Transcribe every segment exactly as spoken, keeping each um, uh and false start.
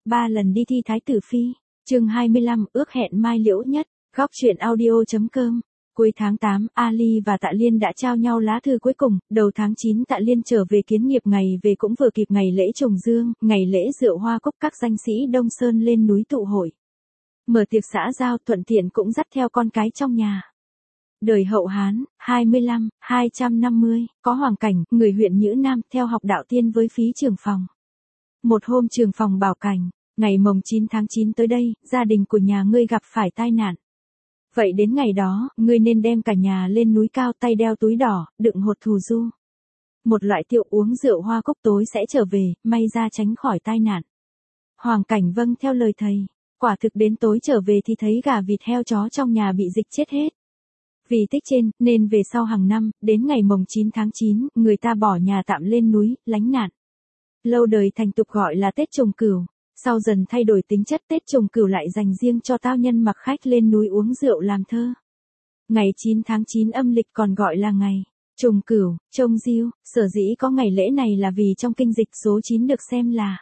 ba lần đi thi thái tử phi. Chương hai mươi lăm, ước hẹn mai liễu nhất. Góc truyện audio.com. Cuối tháng tám, Ali và Tạ Liên đã trao nhau lá thư cuối cùng. Đầu tháng chín Tạ Liên trở về kiến nghiệp, ngày về cũng vừa kịp ngày lễ trùng dương, ngày lễ rượu hoa cúc, các danh sĩ Đông Sơn lên núi tụ hội. Mở tiệc xã giao, thuận tiện cũng dắt theo con cái trong nhà. Đời Hậu Hán, hai mươi lăm, hai trăm năm mươi, có Hoàng Cảnh, người huyện Nhữ Nam, theo học đạo tiên với phí trưởng phòng. Một hôm trưởng phòng bảo Cảnh, ngày mồng chín tháng chín tới đây, gia đình của nhà ngươi gặp phải tai nạn. Vậy đến ngày đó, ngươi nên đem cả nhà lên núi cao, tay đeo túi đỏ, đựng hột thù du. Một loại tiệu uống rượu hoa cúc, tối sẽ trở về, may ra tránh khỏi tai nạn. Hoàng Cảnh vâng theo lời thầy. Quả thực đến tối trở về thì thấy gà vịt heo chó trong nhà bị dịch chết hết. Vì tích trên, nên về sau hàng năm, đến ngày mồng chín tháng chín, người ta bỏ nhà tạm lên núi, lánh nạn. Lâu đời thành tục gọi là Tết Trùng Cửu, sau dần thay đổi tính chất, Tết Trùng Cửu lại dành riêng cho tao nhân mặc khách lên núi uống rượu làm thơ. Ngày chín tháng chín âm lịch còn gọi là ngày Trùng Cửu, trông diêu, sở dĩ có ngày lễ này là vì trong kinh dịch số chín được xem là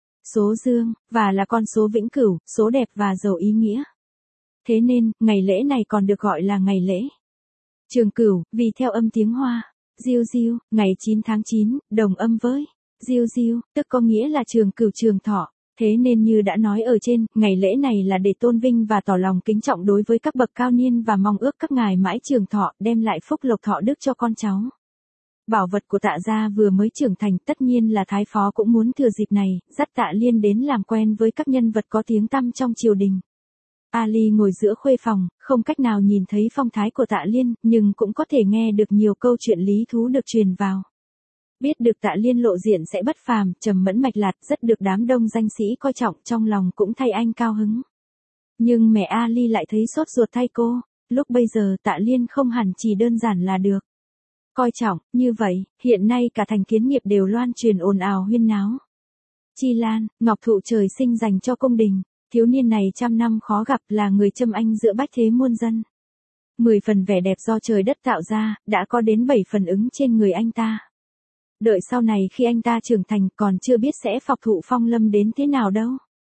số dương, và là con số vĩnh cửu, số đẹp và giàu ý nghĩa. Thế nên, ngày lễ này còn được gọi là ngày lễ Trường Cửu, vì theo âm tiếng Hoa, diêu diêu, ngày chín tháng chín, đồng âm với diêu diêu, tức có nghĩa là trường cửu trường thọ. Thế nên như đã nói ở trên, ngày lễ này là để tôn vinh và tỏ lòng kính trọng đối với các bậc cao niên và mong ước các ngài mãi trường thọ, đem lại phúc lộc thọ đức cho con cháu. Bảo vật của Tạ gia vừa mới trưởng thành, tất nhiên là Thái Phó cũng muốn thừa dịp này, dắt Tạ Liên đến làm quen với các nhân vật có tiếng tăm trong triều đình. Ali ngồi giữa khuê phòng, không cách nào nhìn thấy phong thái của Tạ Liên, nhưng cũng có thể nghe được nhiều câu chuyện lý thú được truyền vào. Biết được Tạ Liên lộ diện sẽ bất phàm, trầm mẫn mạch lạc, rất được đám đông danh sĩ coi trọng, trong lòng cũng thay anh cao hứng. Nhưng mẹ Ali lại thấy sốt ruột thay cô, lúc bây giờ Tạ Liên không hẳn chỉ đơn giản là được coi trọng, như vậy, hiện nay cả thành kiến nghiệp đều loan truyền ồn ào huyên náo. Chi Lan, ngọc thụ trời sinh dành cho cung đình, thiếu niên này trăm năm khó gặp, là người châm anh giữa bách thế muôn dân. Mười phần vẻ đẹp do trời đất tạo ra, đã có đến bảy phần ứng trên người anh ta. Đợi sau này khi anh ta trưởng thành còn chưa biết sẽ phọc thụ phong lâm đến thế nào đâu.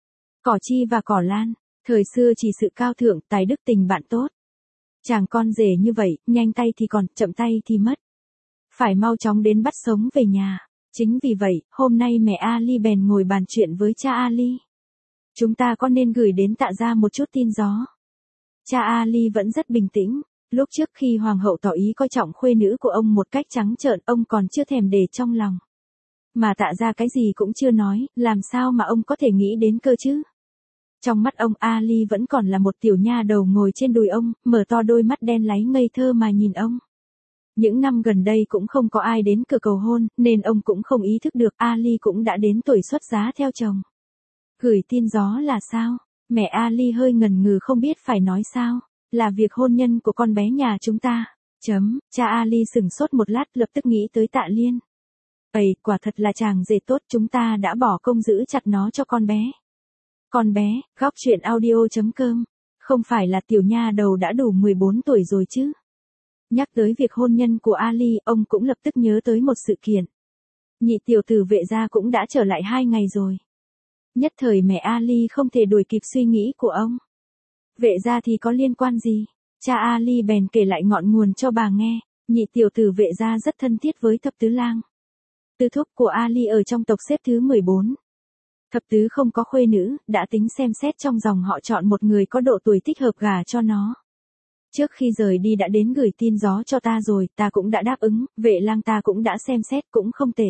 Cỏ chi và cỏ lan, thời xưa chỉ sự cao thượng, tài đức tình bạn tốt. Chàng con rể như vậy, nhanh tay thì còn, chậm tay thì mất. Phải mau chóng đến bắt sống về nhà. Chính vì vậy, hôm nay mẹ Ali bèn ngồi bàn chuyện với cha Ali. Chúng ta có nên gửi đến Tạ gia một chút tin gió? Cha Ali vẫn rất bình tĩnh. Lúc trước khi hoàng hậu tỏ ý coi trọng khuê nữ của ông một cách trắng trợn, ông còn chưa thèm để trong lòng. Mà Tạ gia cái gì cũng chưa nói, làm sao mà ông có thể nghĩ đến cơ chứ? Trong mắt ông, Ali vẫn còn là một tiểu nha đầu ngồi trên đùi ông, mở to đôi mắt đen láy ngây thơ mà nhìn ông. Những năm gần đây cũng không có ai đến cửa cầu hôn, nên ông cũng không ý thức được Ali cũng đã đến tuổi xuất giá theo chồng. Gửi tin gió là sao? Mẹ Ali hơi ngần ngừ không biết phải nói sao. Là việc hôn nhân của con bé nhà chúng ta. Chấm, cha Ali sừng sốt một lát, lập tức nghĩ tới Tạ Liên. Ây, quả thật là chàng rể tốt, chúng ta đã bỏ công giữ chặt nó cho con bé. Con bé, góc truyện audio.com. Không phải là tiểu nha đầu đã đủ mười bốn tuổi rồi chứ? Nhắc tới việc hôn nhân của Ali, ông cũng lập tức nhớ tới một sự kiện. Nhị tiểu tử Vệ gia cũng đã trở lại hai ngày rồi. Nhất thời mẹ Ali không thể đuổi kịp suy nghĩ của ông. Vệ gia thì có liên quan gì? Cha Ali bèn kể lại ngọn nguồn cho bà nghe. Nhị tiểu tử Vệ gia rất thân thiết với thập tứ lang. Tư thúc của Ali ở trong tộc xếp thứ mười bốn. Thập tứ không có khuê nữ, đã tính xem xét trong dòng họ chọn một người có độ tuổi thích hợp gả cho nó. Trước khi rời đi đã đến gửi tin gió cho ta rồi, ta cũng đã đáp ứng, Vệ lang ta cũng đã xem xét, cũng không tệ.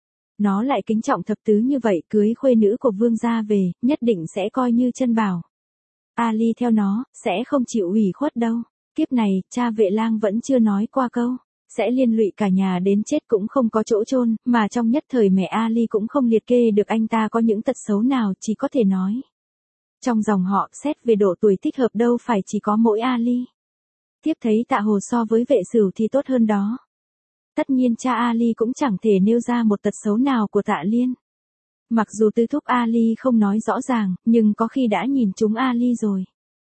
Nó lại kính trọng thập tứ như vậy, cưới khuê nữ của vương gia về, nhất định sẽ coi như chân bảo. Ali theo nó, sẽ không chịu ủy khuất đâu. Kiếp này, cha Vệ lang vẫn chưa nói qua câu sẽ liên lụy cả nhà đến chết cũng không có chỗ chôn, mà trong nhất thời mẹ Ali cũng không liệt kê được anh ta có những tật xấu nào, chỉ có thể nói. Trong dòng họ, xét về độ tuổi thích hợp đâu phải chỉ có mỗi Ali. Tiếp thấy Tạ Hồ so với Vệ Sửu thì tốt hơn đó. Tất nhiên cha Ali cũng chẳng thể nêu ra một tật xấu nào của Tạ Liên. Mặc dù tư thúc Ali không nói rõ ràng, nhưng có khi đã nhìn trúng Ali rồi.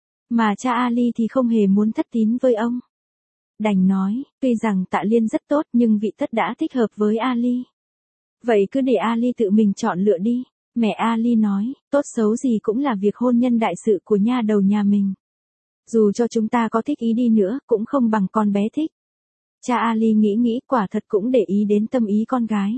Mà cha Ali thì không hề muốn thất tín với ông. Đành nói, tuy rằng Tạ Liên rất tốt nhưng vị tất đã thích hợp với Ali. Vậy cứ để Ali tự mình chọn lựa đi. Mẹ Ali nói, tốt xấu gì cũng là việc hôn nhân đại sự của nha đầu nhà mình. Dù cho chúng ta có thích ý đi nữa, cũng không bằng con bé thích. Cha Ali nghĩ nghĩ, quả thật cũng để ý đến tâm ý con gái.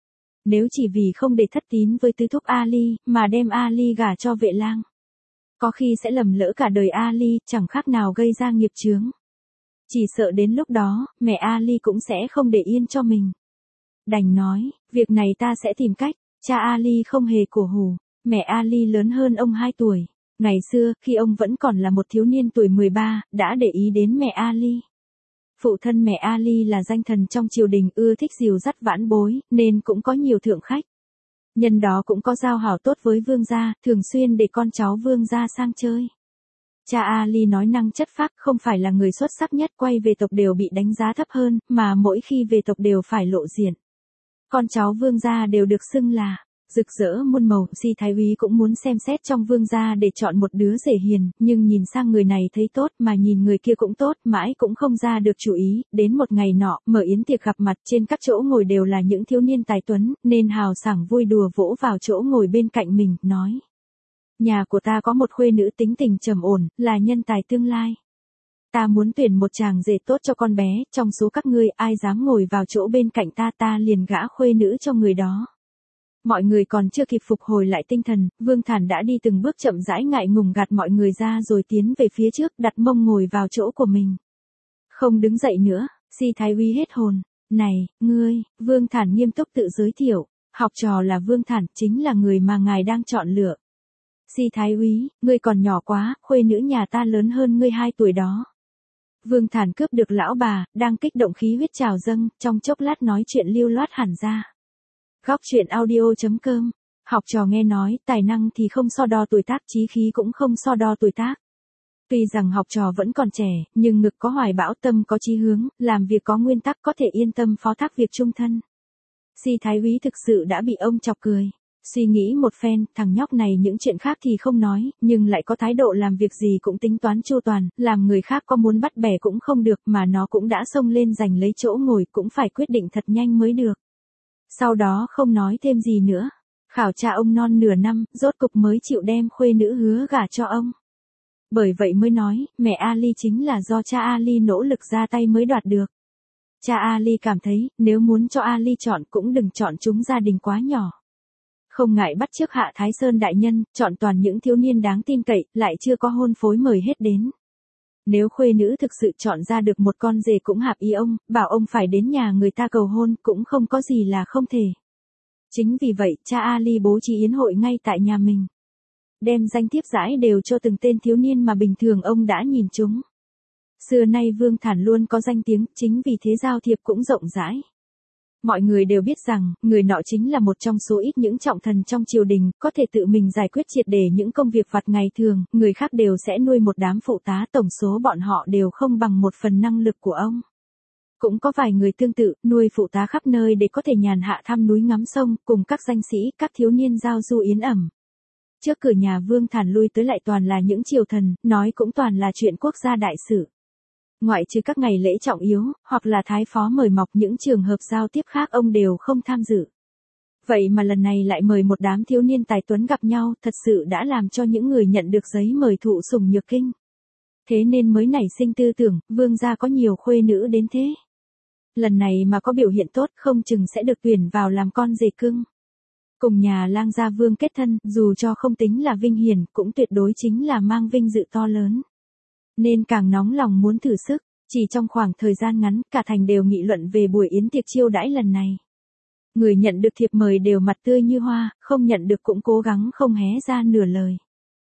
Nếu chỉ vì không để thất tín với tứ thúc Ali, mà đem Ali gả cho Vệ Lang, có khi sẽ lầm lỡ cả đời Ali, chẳng khác nào gây ra nghiệp chướng. Chỉ sợ đến lúc đó, mẹ Ali cũng sẽ không để yên cho mình. Đành nói, việc này ta sẽ tìm cách. Cha Ali không hề cổ hủ. Mẹ Ali lớn hơn ông hai tuổi. Ngày xưa, khi ông vẫn còn là một thiếu niên tuổi mười ba, đã để ý đến mẹ Ali. Phụ thân mẹ Ali là danh thần trong triều đình, ưa thích dìu dắt vãn bối, nên cũng có nhiều thượng khách. Nhân đó cũng có giao hảo tốt với vương gia, thường xuyên để con cháu vương gia sang chơi. Cha Ali nói năng chất phác, không phải là người xuất sắc nhất, quay về tộc đều bị đánh giá thấp hơn, mà mỗi khi về tộc đều phải lộ diện. Con cháu vương gia đều được xưng là rực rỡ muôn màu. Si Thái Úy cũng muốn xem xét trong vương gia để chọn một đứa rể hiền, nhưng nhìn sang người này thấy tốt, mà nhìn người kia cũng tốt, mãi cũng không ra được chủ ý. Đến một ngày nọ, mở yến tiệc gặp mặt, trên các chỗ ngồi đều là những thiếu niên tài tuấn, nên hào sảng vui đùa vỗ vào chỗ ngồi bên cạnh mình, nói: Nhà của ta có một khuê nữ tính tình trầm ổn, là nhân tài tương lai. Ta muốn tuyển một chàng rể tốt cho con bé, trong số các ngươi ai dám ngồi vào chỗ bên cạnh ta, ta liền gả khuê nữ cho người đó. Mọi người còn chưa kịp phục hồi lại tinh thần, Vương Thản đã đi từng bước chậm rãi, ngại ngùng gạt mọi người ra rồi tiến về phía trước, đặt mông ngồi vào chỗ của mình. Không đứng dậy nữa. Si Thái Úy hết hồn. Này, ngươi, Vương Thản nghiêm túc tự giới thiệu, học trò là Vương Thản, chính là người mà ngài đang chọn lựa. Si Thái Úy, ngươi còn nhỏ quá, khuê nữ nhà ta lớn hơn ngươi hai tuổi đó. Vương Thản cướp được lão bà, đang kích động khí huyết trào dâng, trong chốc lát nói chuyện lưu loát hẳn ra. Góc truyện audio chấm com. Học trò nghe nói, tài năng thì không so đo tuổi tác, chí khí cũng không so đo tuổi tác. Tuy rằng học trò vẫn còn trẻ, nhưng ngực có hoài bão, tâm có chí hướng, làm việc có nguyên tắc, có thể yên tâm phó thác việc chung thân. Si Thái Úy thực sự đã bị ông chọc cười. Suy nghĩ một phen, thằng nhóc này những chuyện khác thì không nói, nhưng lại có thái độ làm việc gì cũng tính toán chu toàn, làm người khác có muốn bắt bẻ cũng không được, mà nó cũng đã xông lên giành lấy chỗ ngồi, cũng phải quyết định thật nhanh mới được. Sau đó không nói thêm gì nữa. Khảo tra ông non nửa năm, rốt cục mới chịu đem khuê nữ hứa gả cho ông. Bởi vậy mới nói, mẹ Ali chính là do cha Ali nỗ lực ra tay mới đoạt được. Cha Ali cảm thấy, nếu muốn cho Ali chọn cũng đừng chọn chúng gia đình quá nhỏ. Không ngại bắt chước Hạ Thái Sơn đại nhân, chọn toàn những thiếu niên đáng tin cậy, lại chưa có hôn phối mời hết đến. Nếu khuê nữ thực sự chọn ra được một con rể cũng hợp ý ông, bảo ông phải đến nhà người ta cầu hôn, cũng không có gì là không thể. Chính vì vậy, cha Ali bố trí yến hội ngay tại nhà mình. Đem danh thiếp rãi đều cho từng tên thiếu niên mà bình thường ông đã nhìn chúng. Xưa nay Vương Thản luôn có danh tiếng, chính vì thế giao thiệp cũng rộng rãi. Mọi người đều biết rằng, người nọ chính là một trong số ít những trọng thần trong triều đình, có thể tự mình giải quyết triệt để những công việc vặt ngày thường, người khác đều sẽ nuôi một đám phụ tá, tổng số bọn họ đều không bằng một phần năng lực của ông. Cũng có vài người tương tự, nuôi phụ tá khắp nơi để có thể nhàn hạ thăm núi ngắm sông, cùng các danh sĩ, các thiếu niên giao du yến ẩm. Trước cửa nhà Vương Thản lui tới lại toàn là những triều thần, nói cũng toàn là chuyện quốc gia đại sự. Ngoại trừ các ngày lễ trọng yếu, hoặc là thái phó mời mọc, những trường hợp giao tiếp khác ông đều không tham dự. Vậy mà lần này lại mời một đám thiếu niên tài tuấn gặp nhau, thật sự đã làm cho những người nhận được giấy mời thụ sủng nhược kinh. Thế nên mới nảy sinh tư tưởng, vương gia có nhiều khuê nữ đến thế. Lần này mà có biểu hiện tốt, không chừng sẽ được tuyển vào làm con rể cưng. Cùng nhà lang gia Vương kết thân, dù cho không tính là vinh hiển, cũng tuyệt đối chính là mang vinh dự to lớn. Nên càng nóng lòng muốn thử sức, chỉ trong khoảng thời gian ngắn, cả thành đều nghị luận về buổi yến tiệc chiêu đãi lần này. Người nhận được thiệp mời đều mặt tươi như hoa, không nhận được cũng cố gắng không hé ra nửa lời.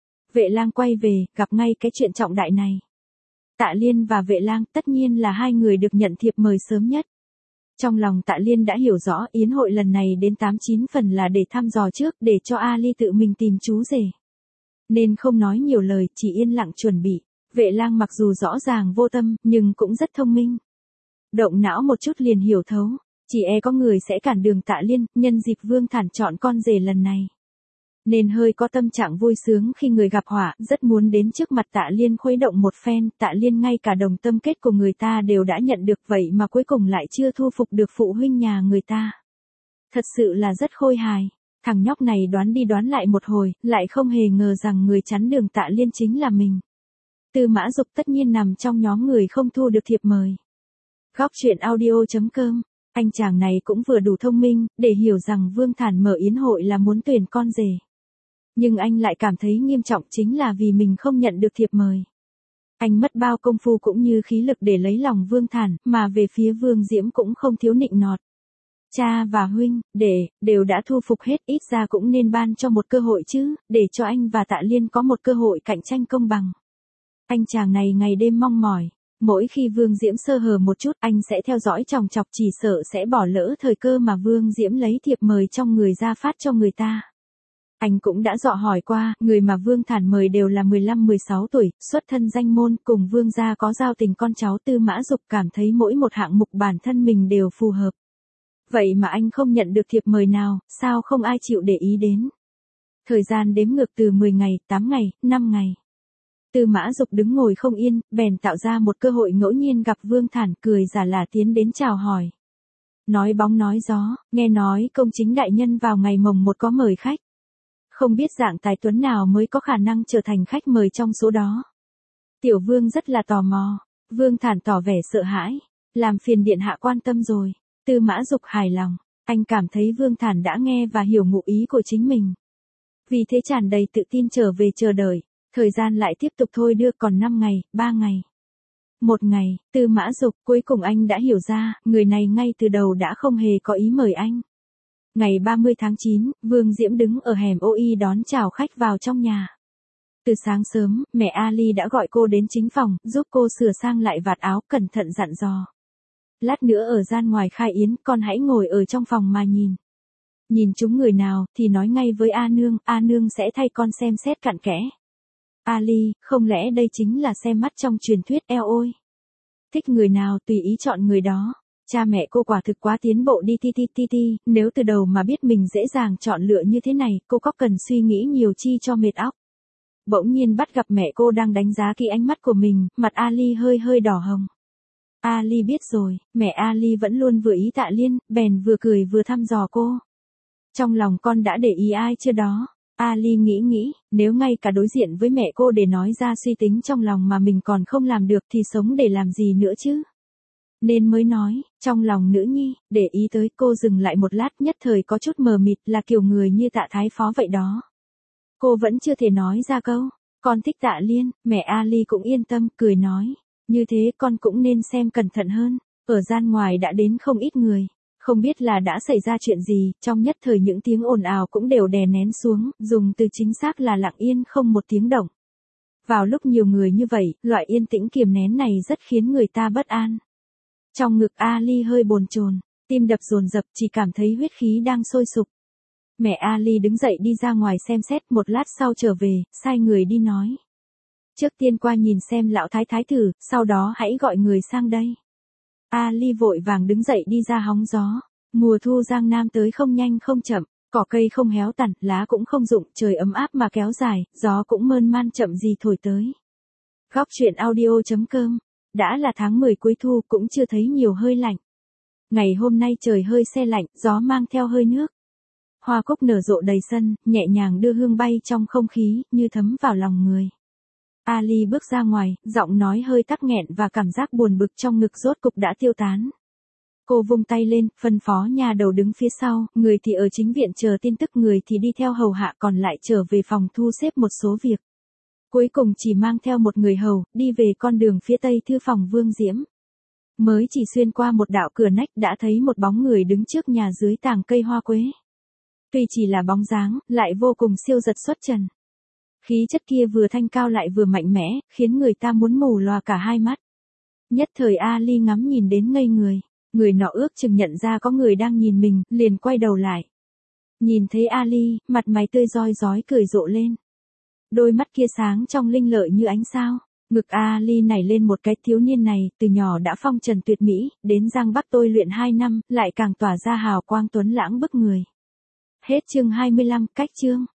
Vệ Lang quay về, gặp ngay cái chuyện trọng đại này. Tạ Liên và Vệ Lang tất nhiên là hai người được nhận thiệp mời sớm nhất. Trong lòng Tạ Liên đã hiểu rõ yến hội lần này đến tám chín phần là để thăm dò trước, để cho Ali tự mình tìm chú rể. Nên không nói nhiều lời, chỉ yên lặng chuẩn bị. Vệ Lang mặc dù rõ ràng vô tâm, nhưng cũng rất thông minh. Động não một chút liền hiểu thấu, chỉ e có người sẽ cản đường Tạ Liên, nhân dịp Vương Thản chọn con rể lần này. Nên hơi có tâm trạng vui sướng khi người gặp họa, rất muốn đến trước mặt Tạ Liên khuấy động một phen. Tạ Liên ngay cả đồng tâm kết của người ta đều đã nhận được, vậy mà cuối cùng lại chưa thu phục được phụ huynh nhà người ta. Thật sự là rất khôi hài. Thằng nhóc này đoán đi đoán lại một hồi, lại không hề ngờ rằng người chắn đường Tạ Liên chính là mình. Tư Mã Dục tất nhiên nằm trong nhóm người không thu được thiệp mời. Góc truyện audio chấm com, anh chàng này cũng vừa đủ thông minh, để hiểu rằng Vương Thản mở yến hội là muốn tuyển con rể. Nhưng anh lại cảm thấy nghiêm trọng chính là vì mình không nhận được thiệp mời. Anh mất bao công phu cũng như khí lực để lấy lòng Vương Thản, mà về phía Vương Diễm cũng không thiếu nịnh nọt. Cha và huynh, đệ, đều đã thu phục hết, ít ra cũng nên ban cho một cơ hội chứ, để cho anh và Tạ Liên có một cơ hội cạnh tranh công bằng. Anh chàng này ngày đêm mong mỏi, mỗi khi Vương Diễm sơ hở một chút anh sẽ theo dõi chòng chọc, chỉ sợ sẽ bỏ lỡ thời cơ mà Vương Diễm lấy thiệp mời trong người ra phát cho người ta. Anh cũng đã dò hỏi qua, người mà Vương Thản mời đều là mười lăm mười sáu tuổi, xuất thân danh môn, cùng Vương gia có giao tình, con cháu Tư Mã Dục cảm thấy mỗi một hạng mục bản thân mình đều phù hợp. Vậy mà anh không nhận được thiệp mời nào, sao không ai chịu để ý đến. Thời gian đếm ngược từ mười ngày, tám ngày, năm ngày. Tư Mã Dục đứng ngồi không yên, bèn tạo ra một cơ hội ngẫu nhiên gặp Vương Thản, cười giả là tiến đến chào hỏi. Nói bóng nói gió, nghe nói công chính đại nhân vào ngày mồng một có mời khách. Không biết dạng tài tuấn nào mới có khả năng trở thành khách mời trong số đó. Tiểu Vương rất là tò mò. Vương Thản tỏ vẻ sợ hãi. Làm phiền điện hạ quan tâm rồi. Tư Mã Dục hài lòng. Anh cảm thấy Vương Thản đã nghe và hiểu ngụ ý của chính mình. Vì thế tràn đầy tự tin trở về chờ đợi. Thời gian lại tiếp tục thôi đưa, còn năm ngày, ba ngày. Một ngày, Tư Mã Dục, cuối cùng anh đã hiểu ra, người này ngay từ đầu đã không hề có ý mời anh. Ngày ba mươi tháng chín, Vương Diễm đứng ở hẻm ô y đón chào khách vào trong nhà. Từ sáng sớm, mẹ Ali đã gọi cô đến chính phòng, giúp cô sửa sang lại vạt áo, cẩn thận dặn dò. Lát nữa ở gian ngoài khai yến, con hãy ngồi ở trong phòng mà nhìn. Nhìn chúng người nào, thì nói ngay với A Nương, A Nương sẽ thay con xem xét cặn kẽ. Ali, không lẽ đây chính là xem mắt trong truyền thuyết, eo ôi. Thích người nào tùy ý chọn người đó. Cha mẹ cô quả thực quá tiến bộ đi ti ti ti ti, nếu từ đầu mà biết mình dễ dàng chọn lựa như thế này, cô có cần suy nghĩ nhiều chi cho mệt óc. Bỗng nhiên bắt gặp mẹ cô đang đánh giá kỹ ánh mắt của mình, mặt Ali hơi hơi đỏ hồng. Ali biết rồi, mẹ Ali vẫn luôn vừa ý Tạ Liên, bèn vừa cười vừa thăm dò cô. Trong lòng con đã để ý ai chưa đó? Ali nghĩ nghĩ, nếu ngay cả đối diện với mẹ cô để nói ra suy tính trong lòng mà mình còn không làm được thì sống để làm gì nữa chứ? Nên mới nói, trong lòng nữ nhi, để ý tới. Cô dừng lại một lát, nhất thời có chút mờ mịt, là kiểu người như Tạ Thái Phó vậy đó. Cô vẫn chưa thể nói ra câu, con thích Tạ Liên. Mẹ Ali cũng yên tâm, cười nói, như thế con cũng nên xem cẩn thận hơn. Ở gian ngoài đã đến không ít người, không biết là đã xảy ra chuyện gì, trong nhất thời những tiếng ồn ào cũng đều đè nén xuống, dùng từ chính xác là lặng yên không một tiếng động. Vào lúc nhiều người như vậy, loại yên tĩnh kiềm nén này rất khiến người ta bất an. Trong ngực Ali hơi bồn chồn, tim đập dồn dập, chỉ cảm thấy huyết khí đang sôi sục. Mẹ Ali đứng dậy đi ra ngoài xem xét, một lát sau trở về, sai người đi nói. Trước tiên qua nhìn xem lão thái thái thử, sau đó hãy gọi người sang đây. Ali vội vàng đứng dậy đi ra hóng gió. Mùa thu Giang Nam tới không nhanh không chậm, cỏ cây không héo tàn, lá cũng không rụng, trời ấm áp mà kéo dài, gió cũng mơn man chậm gì thổi tới. Góc truyện audio chấm com. Đã là tháng mười cuối thu, cũng chưa thấy nhiều hơi lạnh. Ngày hôm nay trời hơi se lạnh, gió mang theo hơi nước. Hoa cúc nở rộ đầy sân, nhẹ nhàng đưa hương bay trong không khí, như thấm vào lòng người. Ali bước ra ngoài, giọng nói hơi tắc nghẹn và cảm giác buồn bực trong ngực rốt cục đã tiêu tán. Cô vung tay lên, phân phó nhà đầu đứng phía sau, người thì ở chính viện chờ tin tức, người thì đi theo hầu hạ, còn lại trở về phòng thu xếp một số việc. Cuối cùng chỉ mang theo một người hầu, đi về con đường phía tây thư phòng Vương Diễm. Mới chỉ xuyên qua một đạo cửa nách đã thấy một bóng người đứng trước nhà dưới tàng cây hoa quế. Tuy chỉ là bóng dáng, lại vô cùng siêu giật xuất trần. Khí chất kia vừa thanh cao lại vừa mạnh mẽ, khiến người ta muốn mù lòa cả hai mắt. Nhất thời Ali ngắm nhìn đến ngây người, người nọ ước chừng nhận ra có người đang nhìn mình, liền quay đầu lại. Nhìn thấy Ali, mặt mày tươi rói rói cười rộ lên. Đôi mắt kia sáng trong linh lợi như ánh sao. Ngực Ali nảy lên một cái, thiếu niên này, từ nhỏ đã phong trần tuyệt mỹ, đến Giang Bắc tôi luyện hai năm, lại càng tỏa ra hào quang tuấn lãng bức người. Hết chương hai mươi lăm, cách chương.